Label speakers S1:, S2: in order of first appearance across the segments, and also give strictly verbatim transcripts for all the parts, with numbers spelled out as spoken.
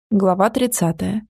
S1: Глава тридцатая.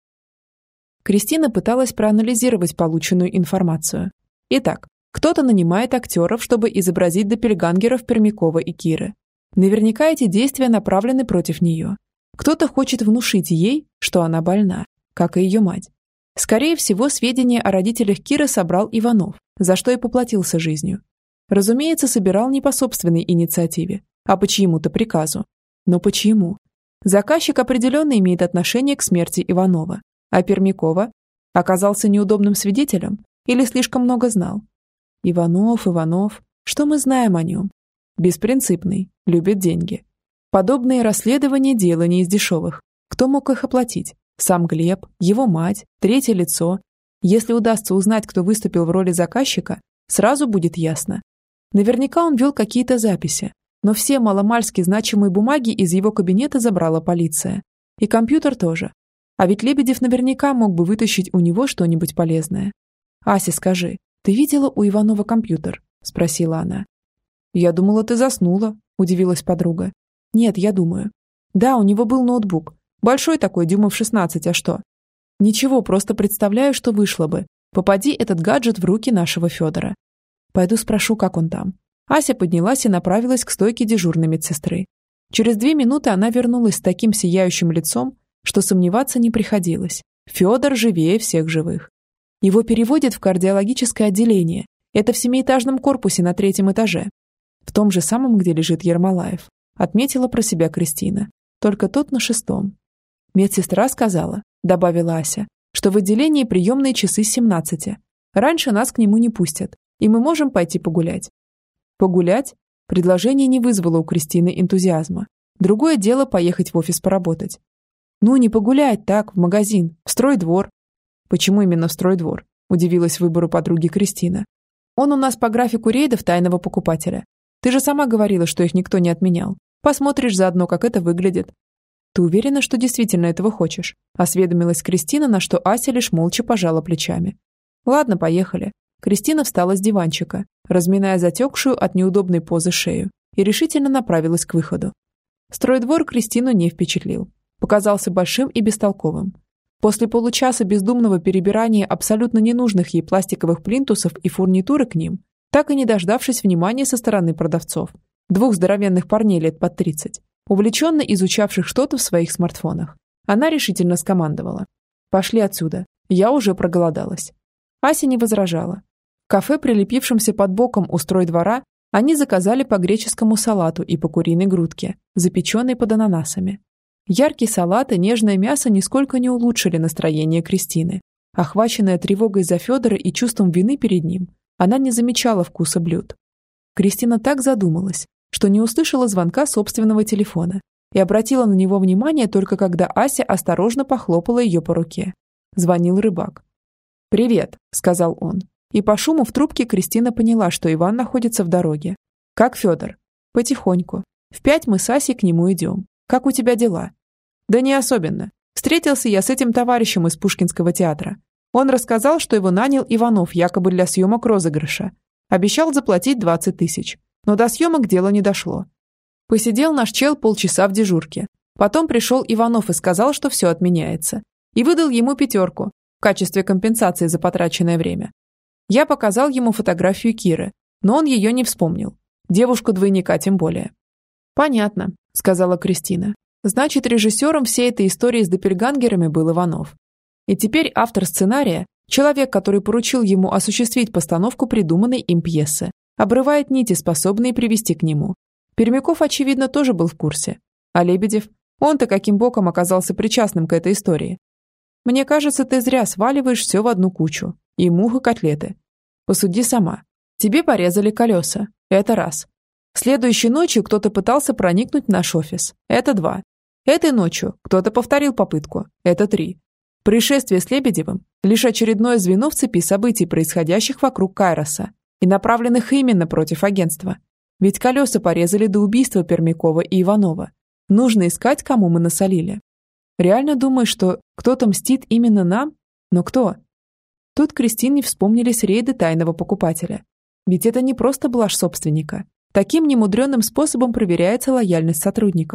S1: Кристина пыталась проанализировать полученную информацию. Итак, кто-то нанимает актеров, чтобы изобразить доппельгангеров Пермякова и Киры. Наверняка эти действия направлены против нее. Кто-то хочет внушить ей, что она больна, как и ее мать. Скорее всего, сведения о родителях Киры собрал Иванов, за что и поплатился жизнью. Разумеется, собирал не по собственной инициативе, а по чьему-то приказу. Но почему? Заказчик определенно имеет отношение к смерти Иванова, а Пермякова оказался неудобным свидетелем или слишком много знал. Иванов, Иванов, что мы знаем о нем? Беспринципный, любит деньги. Подобные расследования – дело не из дешевых. Кто мог их оплатить? Сам Глеб, его мать, третье лицо. Если удастся узнать, кто выступил в роли заказчика, сразу будет ясно. Наверняка он вел какие-то записи, но все маломальски значимые бумаги из его кабинета забрала полиция. И компьютер тоже. А ведь Лебедев наверняка мог бы вытащить у него что-нибудь полезное. «Ася, скажи, ты видела у Иванова компьютер?» – спросила она. «Я думала, ты заснула», – удивилась подруга. «Нет, я думаю. Да, у него был ноутбук. Большой такой, дюймов шестнадцать, а что?» «Ничего, просто представляю, что вышло бы. Попади этот гаджет в руки нашего Федора. Пойду спрошу, как он там». Ася поднялась и направилась к стойке дежурной медсестры. Через две минуты она вернулась с таким сияющим лицом, что сомневаться не приходилось. Федор живее всех живых. Его переводят в кардиологическое отделение. Это в семиэтажном корпусе на третьем этаже. В том же самом, где лежит Ермолаев. Отметила про себя Кристина. Только тот на шестом. Медсестра сказала, добавила Ася, что в отделении приемные часы с семнадцати. Раньше нас к нему не пустят, и мы можем пойти погулять. Погулять? Предложение не вызвало у Кристины энтузиазма. Другое дело поехать в офис поработать. Ну, не погулять так, в магазин, в стройдвор. Почему именно в стройдвор? Удивилась выбору подруги Кристина. Он у нас по графику рейдов тайного покупателя. Ты же сама говорила, что их никто не отменял. Посмотришь заодно, как это выглядит. Ты уверена, что действительно этого хочешь? Осведомилась Кристина, на что Ася лишь молча пожала плечами. Ладно, поехали. Кристина встала с диванчика, разминая затекшую от неудобной позы шею, и решительно направилась к выходу. Стройдвор Кристину не впечатлил. Показался большим и бестолковым. После получаса бездумного перебирания абсолютно ненужных ей пластиковых плинтусов и фурнитуры к ним, так и не дождавшись внимания со стороны продавцов, двух здоровенных парней лет под тридцать, увлеченно изучавших что-то в своих смартфонах, она решительно скомандовала. «Пошли отсюда, я уже проголодалась». Ася не возражала. В кафе, прилепившемся под боком у стройдвора, они заказали по греческому салату и по куриной грудке, запеченной под ананасами. Яркий салат и нежное мясо нисколько не улучшили настроение Кристины. Охваченная тревогой за Федора и чувством вины перед ним, она не замечала вкуса блюд. Кристина так задумалась, что не услышала звонка собственного телефона и обратила на него внимание только когда Ася осторожно похлопала ее по руке. Звонил рыбак. «Привет», — сказал он. И по шуму в трубке Кристина поняла, что Иван находится в дороге. «Как Федор?» «Потихоньку. В пять мы с Асей к нему идем. Как у тебя дела?» «Да не особенно. Встретился я с этим товарищем из Пушкинского театра. Он рассказал, что его нанял Иванов якобы для съемок розыгрыша. Обещал заплатить двадцать тысяч. Но до съемок дело не дошло. Посидел наш чел полчаса в дежурке. Потом пришел Иванов и сказал, что все отменяется. И выдал ему пятерку в качестве компенсации за потраченное время. Я показал ему фотографию Киры, но он ее не вспомнил. Девушку-двойника тем более. «Понятно», — сказала Кристина. «Значит, режиссером всей этой истории с доппельгангерами был Иванов. И теперь автор сценария, человек, который поручил ему осуществить постановку придуманной им пьесы, обрывает нити, способные привести к нему. Пермяков, очевидно, тоже был в курсе. А Лебедев? Он-то каким боком оказался причастным к этой истории? Мне кажется, ты зря сваливаешь все в одну кучу. И мух, и котлеты. Посуди сама. Тебе порезали колеса. Это раз. Следующей ночью кто-то пытался проникнуть в наш офис. Это два. Этой ночью кто-то повторил попытку. Это три. Происшествие с Лебедевым – лишь очередное звено в цепи событий, происходящих вокруг Кайроса, и направленных именно против агентства. Ведь колеса порезали до убийства Пермякова и Иванова. Нужно искать, кому мы насолили. Реально думаешь, что кто-то мстит именно нам? Но кто? Тут Кристине вспомнились рейды тайного покупателя. Ведь это не просто блажь собственника. Таким немудренным способом проверяется лояльность сотрудников.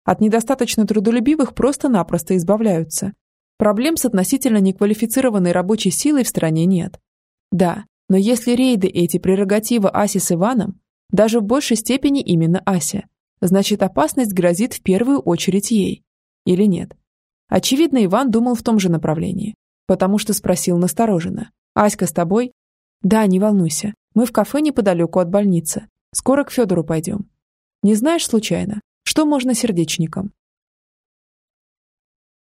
S1: От недостаточно трудолюбивых просто-напросто избавляются. Проблем с относительно неквалифицированной рабочей силой в стране нет. Да, но если рейды эти прерогатива Аси с Иваном, даже в большей степени именно Ася, значит опасность грозит в первую очередь ей. Или нет? Очевидно, Иван думал в том же направлении, потому что спросил настороженно. «Аська с тобой?» «Да, не волнуйся. Мы в кафе неподалеку от больницы. Скоро к Федору пойдем. Не знаешь случайно, что можно сердечникам?»